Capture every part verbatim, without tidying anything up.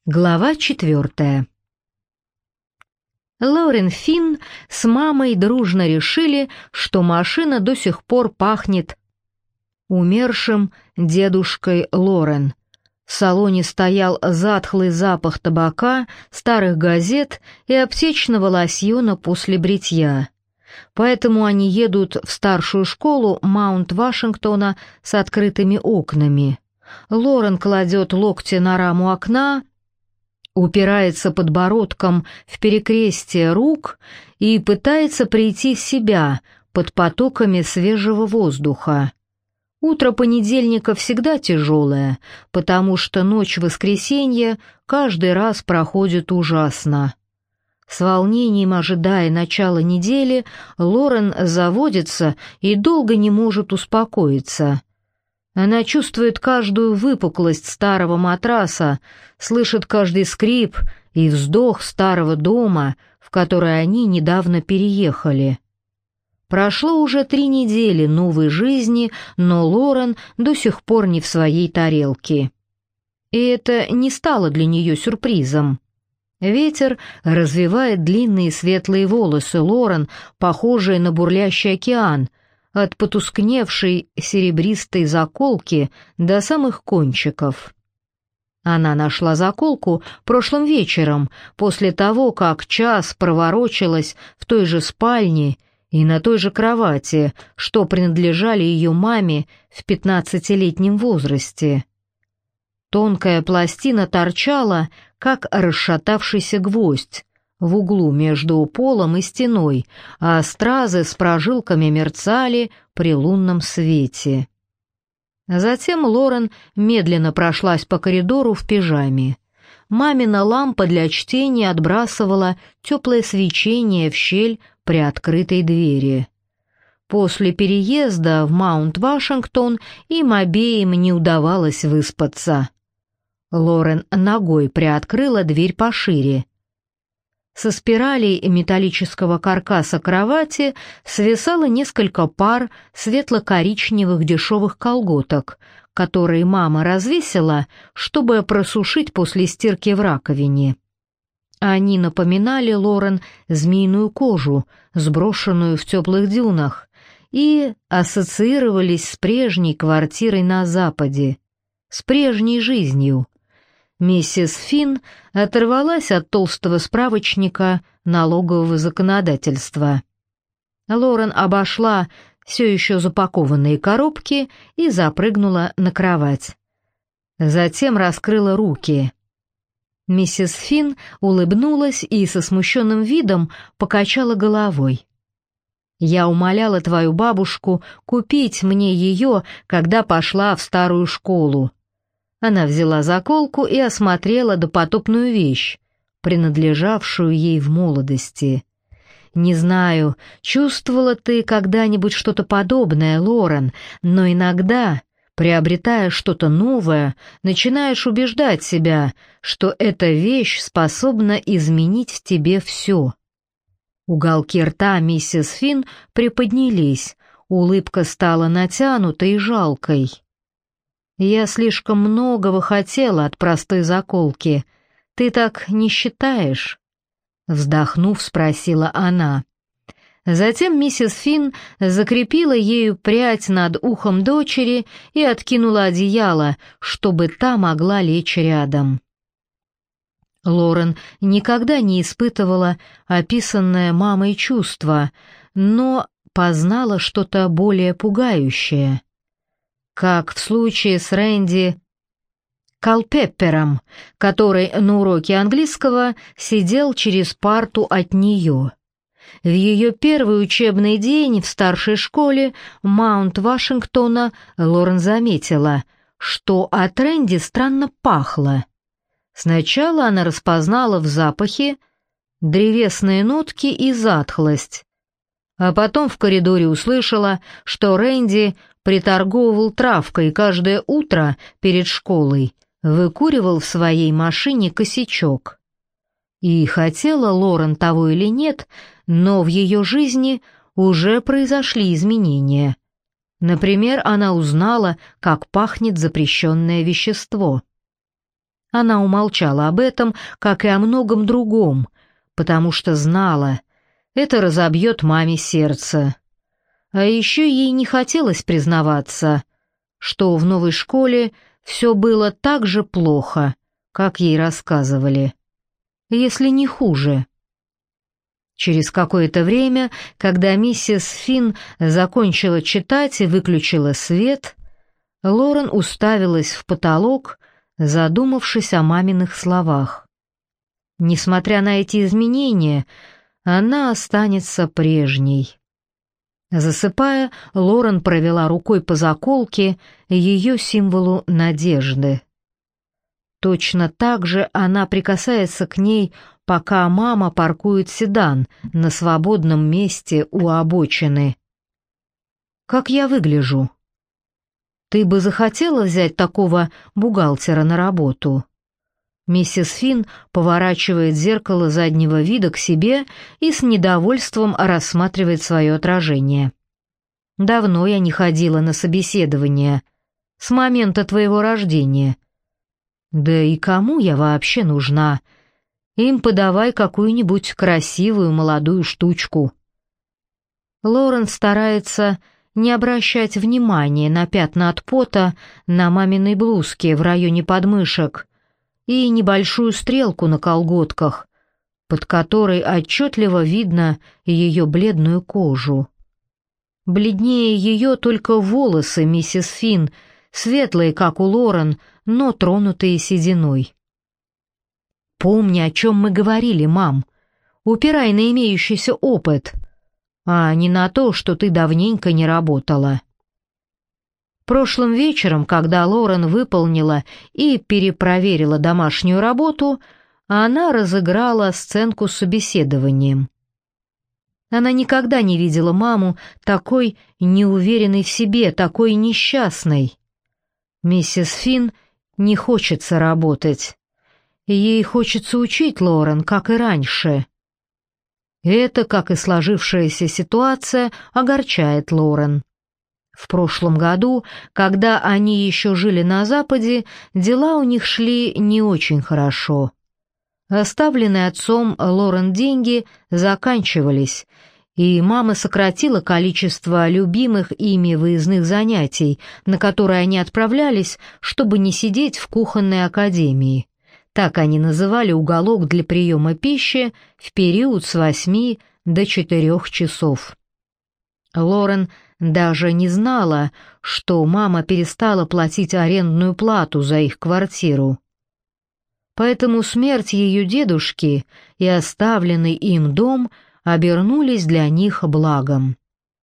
Глава четвертая. Лорен Финн с мамой дружно решили, что машина до сих пор пахнет умершим дедушкой Лорен. В салоне стоял затхлый запах табака, старых газет и аптечного лосьона после бритья. Поэтому они едут в старшую школу Маунт-Вашингтона с открытыми окнами. Лорен кладет локти на раму окна, упирается подбородком в перекрестие рук и пытается прийти в себя под потоками свежего воздуха. Утро понедельника всегда тяжелое, потому что ночь воскресенья каждый раз проходит ужасно. С волнением ожидая начала недели, Лорен заводится и долго не может успокоиться. Она чувствует каждую выпуклость старого матраса, слышит каждый скрип и вздох старого дома, в который они недавно переехали. Прошло уже три недели новой жизни, но Лорен до сих пор не в своей тарелке. И это не стало для нее сюрпризом. Ветер развивает длинные светлые волосы Лорен, похожие на бурлящий океан, от потускневшей серебристой заколки до самых кончиков. Она нашла заколку прошлым вечером, после того, как час проворочилась в той же спальне и на той же кровати, что принадлежали ее маме в пятнадцатилетнем возрасте. Тонкая пластина торчала, как расшатавшийся гвоздь, в углу между полом и стеной, а стразы с прожилками мерцали при лунном свете. Затем Лорен медленно прошлась по коридору в пижаме. Мамина лампа для чтения отбрасывала теплое свечение в щель при открытой двери. После переезда в Маунт-Вашингтон им обеим не удавалось выспаться. Лорен ногой приоткрыла дверь пошире. Со спиралей металлического каркаса кровати свисало несколько пар светло-коричневых дешевых колготок, которые мама развесила, чтобы просушить после стирки в раковине. Они напоминали Лорен змеиную кожу, сброшенную в теплых дюнах, и ассоциировались с прежней квартирой на Западе, с прежней жизнью. Миссис Финн оторвалась от толстого справочника налогового законодательства. Лорен обошла все еще запакованные коробки и запрыгнула на кровать. Затем раскрыла руки. Миссис Финн улыбнулась и со смущенным видом покачала головой. «Я умоляла твою бабушку купить мне ее, когда пошла в старую школу». Она взяла заколку и осмотрела допотопную вещь, принадлежавшую ей в молодости. «Не знаю, чувствовала ты когда-нибудь что-то подобное, Лорен, но иногда, приобретая что-то новое, начинаешь убеждать себя, что эта вещь способна изменить в тебе все». Уголки рта миссис Финн приподнялись, улыбка стала натянутой и жалкой. «Я слишком многого хотела от простой заколки. Ты так не считаешь?» Вздохнув, спросила она. Затем миссис Финн закрепила ею прядь над ухом дочери и откинула одеяло, чтобы та могла лечь рядом. Лорен никогда не испытывала описанное мамой чувство, но познала что-то более пугающее. Как в случае с Рэнди Калпеппером, который на уроке английского сидел через парту от нее. В ее первый учебный день в старшей школе Маунт-Вашингтона Лорен заметила, что от Рэнди странно пахло. Сначала она распознала в запахе древесные нотки и затхлость, а потом в коридоре услышала, что Рэнди приторговывал травкой каждое утро перед школой, выкуривал в своей машине косячок. И хотела Лорен того или нет, но в ее жизни уже произошли изменения. Например, она узнала, как пахнет запрещенное вещество. Она умолчала об этом, как и о многом другом, потому что знала, это разобьет маме сердце. А еще ей не хотелось признаваться, что в новой школе все было так же плохо, как ей рассказывали, если не хуже. Через какое-то время, когда миссис Финн закончила читать и выключила свет, Лорен уставилась в потолок, задумавшись о маминых словах. Несмотря на эти изменения, она останется прежней. Засыпая, Лорен провела рукой по заколке, ее символу надежды. Точно так же она прикасается к ней, пока мама паркует седан на свободном месте у обочины. «Как я выгляжу? Ты бы захотела взять такого бухгалтера на работу?» Миссис Финн поворачивает зеркало заднего вида к себе и с недовольством рассматривает свое отражение. «Давно я не ходила на собеседование. С момента твоего рождения. Да и кому я вообще нужна? Им подавай какую-нибудь красивую молодую штучку». Лорен старается не обращать внимания на пятна от пота на маминой блузке в районе подмышек и небольшую стрелку на колготках, под которой отчетливо видно ее бледную кожу. Бледнее ее только волосы миссис Финн, светлые, как у Лорен, но тронутые сединой. «Помни, о чем мы говорили, мам. Упирай на имеющийся опыт, а не на то, что ты давненько не работала». Прошлым вечером, когда Лорен выполнила и перепроверила домашнюю работу, она разыграла сценку с собеседованием. Она никогда не видела маму такой неуверенной в себе, такой несчастной. Миссис Финн не хочется работать. Ей хочется учить Лорен, как и раньше. Это, как и сложившаяся ситуация, огорчает Лорен. В прошлом году, когда они еще жили на Западе, дела у них шли не очень хорошо. Оставленные отцом Лорен деньги заканчивались, и мама сократила количество любимых ими выездных занятий, на которые они отправлялись, чтобы не сидеть в кухонной академии. Так они называли уголок для приема пищи в период с восьми до четырех часов. Лорен даже не знала, что мама перестала платить арендную плату за их квартиру. Поэтому смерть ее дедушки и оставленный им дом обернулись для них благом.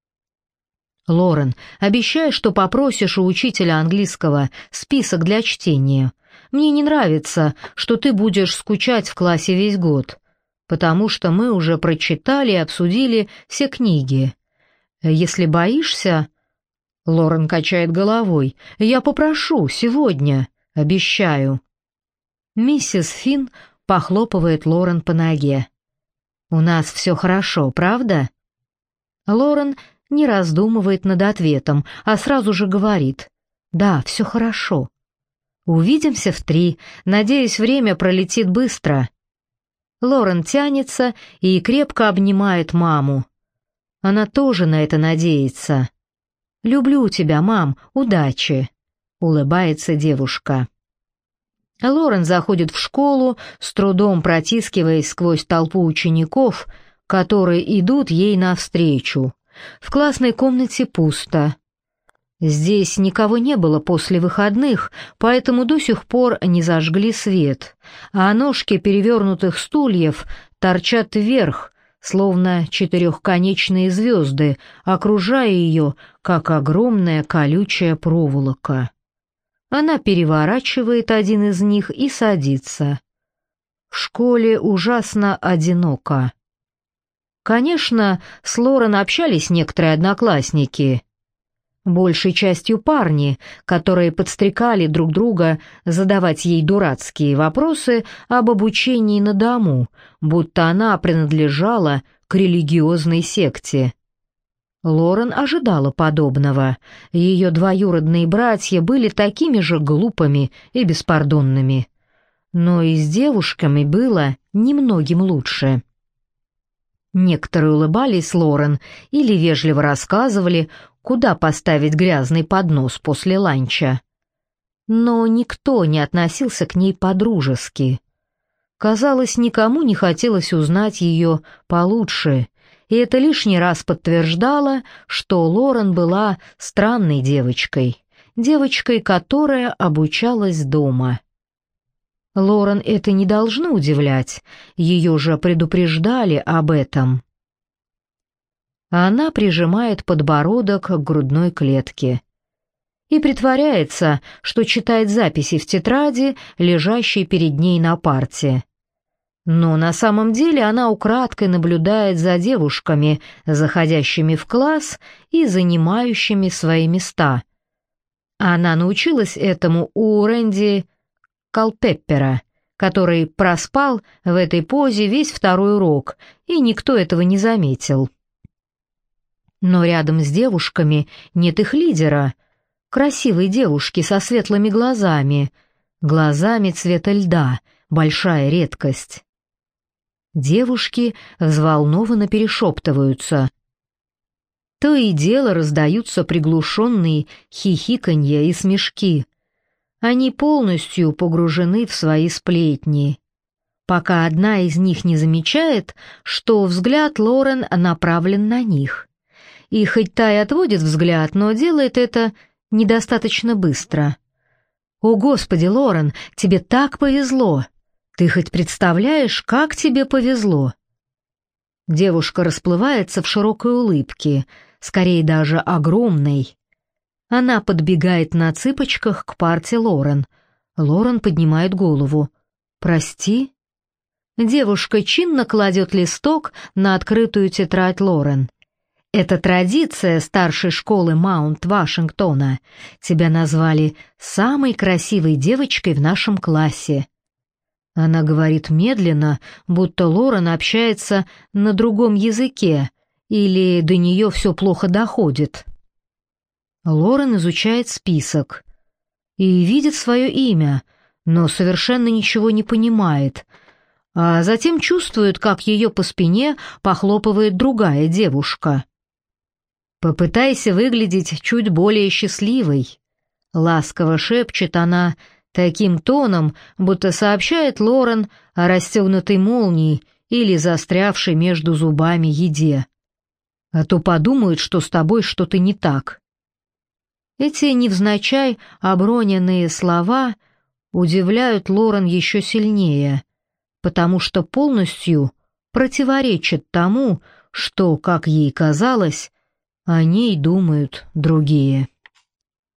«Лорен, обещай, что попросишь у учителя английского список для чтения. Мне не нравится, что ты будешь скучать в классе весь год, потому что мы уже прочитали и обсудили все книги. Если боишься...» Лорен качает головой. «Я попрошу, сегодня, обещаю». Миссис Финн похлопывает Лорен по ноге. «У нас все хорошо, правда?» Лорен не раздумывает над ответом, а сразу же говорит: «Да, все хорошо. Увидимся в три, надеюсь, время пролетит быстро». Лорен тянется и крепко обнимает маму. Она тоже на это надеется. «Люблю тебя, мам, удачи», — улыбается девушка. Лорен заходит в школу, с трудом протискиваясь сквозь толпу учеников, которые идут ей навстречу. В классной комнате пусто. Здесь никого не было после выходных, поэтому до сих пор не зажгли свет, а ножки перевернутых стульев торчат вверх, словно четырехконечные звезды, окружая ее, как огромная колючая проволока. Она переворачивает один из них и садится. В школе ужасно одиноко. Конечно, с Лорен общались некоторые одноклассники, большей частью парни, которые подстрекали друг друга задавать ей дурацкие вопросы об обучении на дому, будто она принадлежала к религиозной секте. Лорен ожидала подобного. Ее двоюродные братья были такими же глупыми и беспардонными. но и с девушками было немногим лучше. Некоторые улыбались Лорен или вежливо рассказывали, куда поставить грязный поднос после ланча. Но никто не относился к ней по-дружески. Казалось, никому не хотелось узнать ее получше, и это лишний раз подтверждало, что Лорен была странной девочкой, девочкой, которая обучалась дома. Лорен это не должно удивлять, ее же предупреждали об этом. Она прижимает подбородок к грудной клетке и притворяется, что читает записи в тетради, лежащей перед ней на парте. Но на самом деле она украдкой наблюдает за девушками, заходящими в класс и занимающими свои места. Она научилась этому у Рэнди Калтеппера, который проспал в этой позе весь второй урок, и никто этого не заметил. Но рядом с девушками нет их лидера, красивой девушки со светлыми глазами, глазами цвета льда, большая редкость. Девушки взволнованно перешептываются. То и дело раздаются приглушенные хихиканья и смешки. Они полностью погружены в свои сплетни, пока одна из них не замечает, что взгляд Лорен направлен на них. И хоть та и отводит взгляд, но делает это недостаточно быстро. «О, Господи, Лорен, тебе так повезло! Ты хоть представляешь, как тебе повезло?» Девушка расплывается в широкой улыбке, скорее даже огромной. Она подбегает на цыпочках к парте Лорен. Лорен поднимает голову. «Прости?» Девушка чинно кладет листок на открытую тетрадь Лорен. «Это традиция старшей школы Маунт-Вашингтона. Тебя назвали самой красивой девочкой в нашем классе». Она говорит медленно, будто Лорен общается на другом языке, или до нее все плохо доходит. Лорен изучает список и видит свое имя, но совершенно ничего не понимает, а затем чувствует, как ее по спине похлопывает другая девушка. «Попытайся выглядеть чуть более счастливой», — ласково шепчет она таким тоном, будто сообщает Лорен о расстегнутой молнии или застрявшей между зубами еде. «А то подумают, что с тобой что-то не так». Эти невзначай оброненные слова удивляют Лорен еще сильнее, потому что полностью противоречат тому, что, как ей казалось, о ней думают другие.